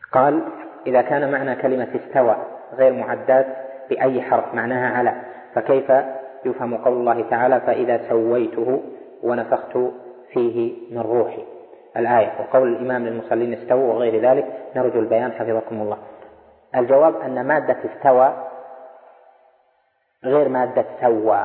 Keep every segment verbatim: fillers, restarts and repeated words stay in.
قال: إذا كان معنى كلمة استوى غير معدات بأي حرف معناها على، فكيف يفهم قول الله تعالى: فإذا سويته ونفخت فيه من روحي، الآية، وقول الإمام للمصلين استووا وغير ذلك؟ نرجو البيان حفظكم الله. الجواب أن مادة استوى غير مادة سوى.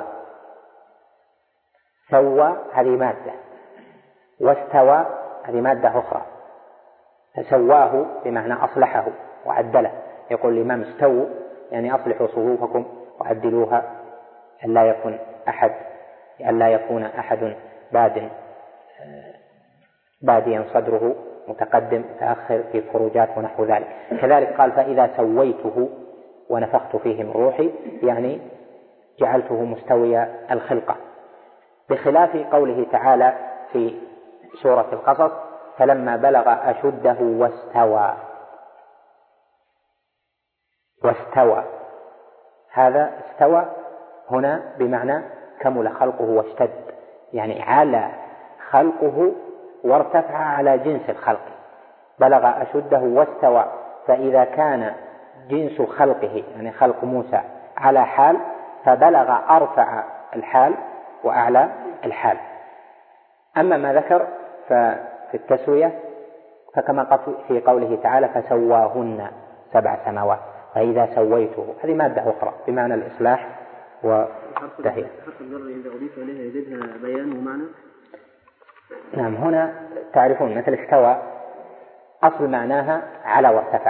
سوى هذه مادة، واستوى هذه مادة أخرى. فسواه بمعنى أصلحه وعدله. يقول الإمام: استووا يعني أصلحوا صفوفكم وعدلوها، أن لا يكون أحد أن لا يكون أحد باد باديا صدره متقدم متأخر في خروجات ونحو ذلك. كذلك قال: فإذا سويته ونفخت فيه من روحي، يعني جعلته مستوي الخلقة، بخلاف قوله تعالى في سورة القصص: فلما بلغ أشده واستوى. واستوى هذا استوى هنا بمعنى كمل خلقه واشتد، يعني على خلقه وارتفع على جنس الخلق. بلغ أشده واستوى، فإذا كان جنس خلقه يعني خلق موسى على حال، فبلغ أرفع الحال وأعلى الحال. أما ما ذكر ففي التسوية فكما في قوله تعالى: فسواهن سبع سماوات. فإذا سويته هذه مادة أخرى بمعنى الإصلاح والتهيئة. حرف الجر إذا أضيف إليها يزيدها بيان ومعنى. نعم، هنا تعرفون مثل استوى أصل معناها على وارتفع،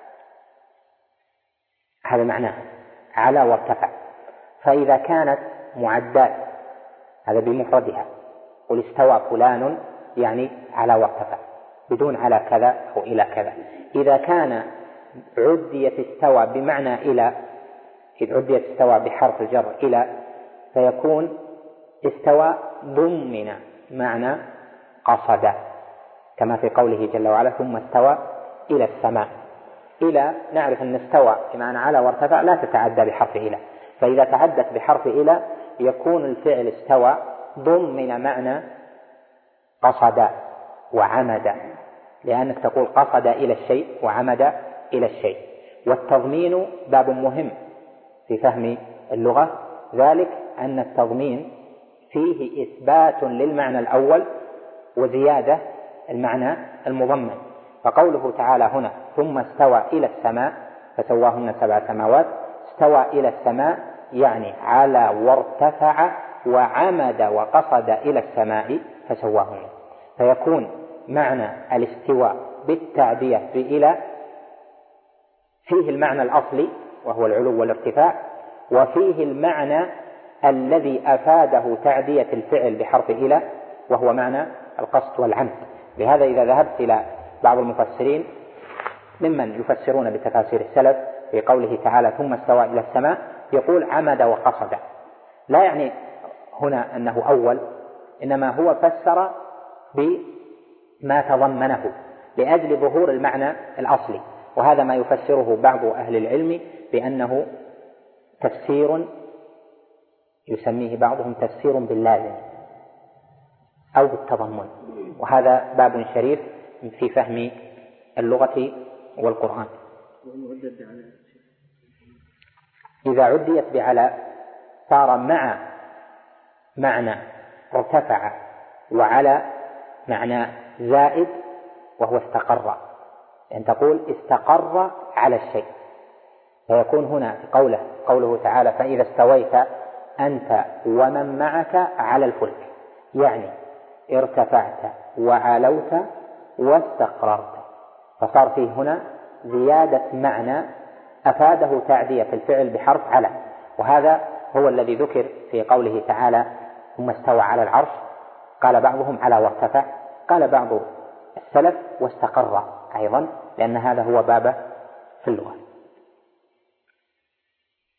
هذا معناه على وارتفع. فإذا كانت معدات هذا بمفردها، قل استوى فلان يعني على وارتفع بدون على كذا أو إلى كذا. إذا كان عديت استوى بمعنى إلى، إذ عديت استوى بحرف الجر إلى، فيكون استوى ضمن معنى قصد، كما في قوله جل وعلا: ثم استوى إلى السماء. إلى نعرف أن استوى بمعنى على وارتفع لا تتعدى بحرف إلى، فإذا تعدت بحرف إلى يكون الفعل استوى ضمن معنى قصد وعمد، لأنك تقول قصد إلى الشيء وعمد إلى الشيء. والتضمين باب مهم في فهم اللغة، ذلك أن التضمين فيه إثبات للمعنى الأول وزيادة المعنى المضمن. فقوله تعالى هنا: ثم استوى إلى السماء فسواهن سبع سماوات، استوى إلى السماء يعني على وارتفع وعمد وقصد إلى السماء فسواهن. فيكون معنى الاستواء بالتعدية بإلى فيه المعنى الأصلي وهو العلو والارتفاع، وفيه المعنى الذي أفاده تعدية الفعل بحرف إلى وهو معنى القصد والعمد. لهذا إذا ذهبت إلى بعض المفسرين ممن يفسرون بتفاسير السلف في قوله تعالى: ثم استوى إلى السماء، يقول عمد وقصد، لا يعني هنا أنه أول، إنما هو فسر بما تضمنه لأجل ظهور المعنى الأصلي. وهذا ما يفسره بعض أهل العلم بأنه تفسير يسميه بعضهم تفسير باللازم أو بالتضمن، وهذا باب شريف في فهم اللغة والقرآن. إذا عديت بعلى صار مع معنى ارتفع وعلى معنى زائد وهو استقر، يعني تقول استقر على الشيء، فيكون هنا في قوله قوله تعالى: فإذا استويت أنت ومن معك على الفلك، يعني ارتفعت وعلوت واستقررت، فصار فيه هنا زيادة معنى أفاده تعدية الفعل بحرف على. وهذا هو الذي ذكر في قوله تعالى: ثم استوى على العرش. قال بعضهم على وارتفع، قال بعض السلف واستقر أيضا، لأن هذا هو بابه في اللغة.